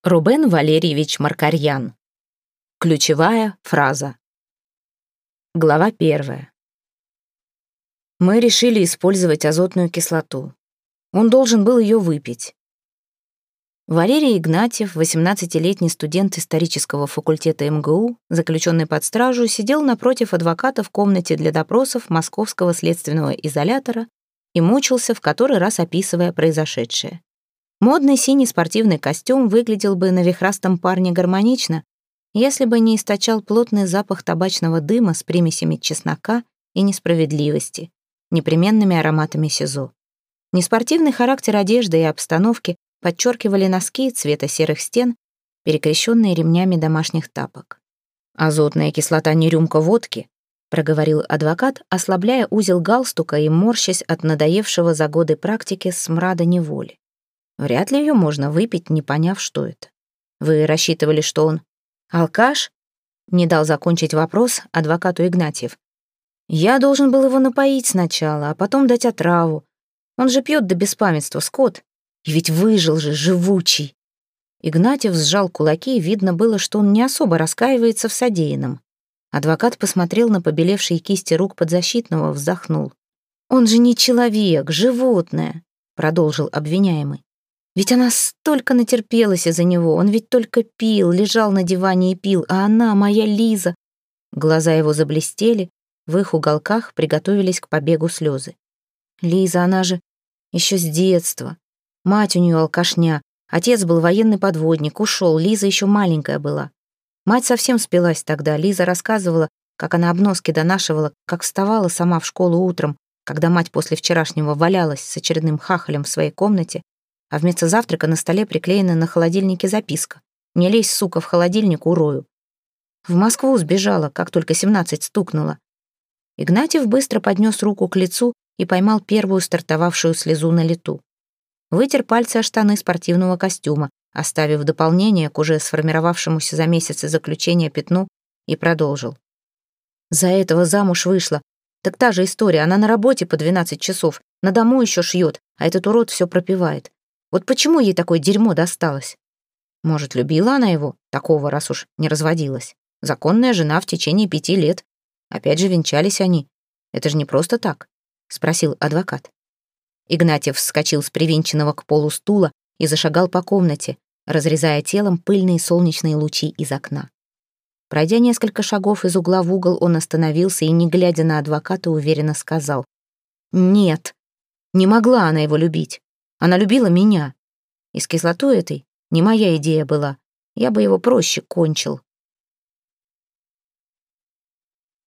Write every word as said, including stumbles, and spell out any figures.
Рубен Валерьевич Маркарьян. Ключевая фраза. Глава первая. Мы решили использовать азотную кислоту. Он должен был ее выпить. Валерий Игнатьев, восемнадцатилетний студент исторического факультета эм гэ у, заключенный под стражу, сидел напротив адвоката в комнате для допросов Московского следственного изолятора и мучился, в который раз описывая произошедшее. Модный синий спортивный костюм выглядел бы на вихрастом парне гармонично, если бы не источал плотный запах табачного дыма с примесями чеснока и несправедливости, непременными ароматами СИЗО. Неспортивный характер одежды и обстановки подчеркивали носки цвета серых стен, перекрещенные ремнями домашних тапок. «Азотная кислота не рюмка водки», — проговорил адвокат, ослабляя узел галстука и морщась от надоевшего за годы практики смрада неволи. Вряд ли ее можно выпить, не поняв, что это. Вы рассчитывали, что он алкаш? Не дал закончить вопрос адвокату Игнатьев. Я должен был его напоить сначала, а потом дать отраву. Он же пьет до беспамятства, скот. И ведь выжил же, живучий. Игнатьев сжал кулаки, и видно было, что он не особо раскаивается в содеянном. Адвокат посмотрел на побелевшие кисти рук подзащитного, вздохнул. «Он же не человек, животное», — продолжил обвиняемый. «Ведь она столько натерпелась из-за него, он ведь только пил, лежал на диване и пил, а она, моя Лиза». Глаза его заблестели, в их уголках приготовились к побегу слезы. «Лиза, она же еще с детства. Мать у нее алкашня, отец был военный подводник, ушел, Лиза еще маленькая была. Мать совсем спилась тогда, Лиза рассказывала, как она обноски донашивала, как вставала сама в школу утром, когда мать после вчерашнего валялась с очередным хахалем в своей комнате, а вместо завтрака на столе приклеена на холодильнике записка: «Не лезь, сука, в холодильник, урою». В Москву сбежала, как только семнадцать стукнуло». Игнатьев быстро поднес руку к лицу и поймал первую стартовавшую слезу на лету. Вытер пальцы о штаны спортивного костюма, оставив дополнение к уже сформировавшемуся за месяцы заключения пятну, и продолжил. «За этого замуж вышла. Так та же история, она на работе по двенадцать часов, на дому еще шьет, а этот урод все пропивает. Вот почему ей такое дерьмо досталось? Может, любила она его, такого, раз уж не разводилась. Законная жена в течение пяти лет. Опять же, венчались они. Это же не просто так», — спросил адвокат. Игнатьев вскочил с привинченного к полу стула и зашагал по комнате, разрезая телом пыльные солнечные лучи из окна. Пройдя несколько шагов из угла в угол, он остановился и, не глядя на адвоката, уверенно сказал: «Нет, не могла она его любить. Она любила меня. И с кислотой этой не моя идея была. Я бы его проще кончил».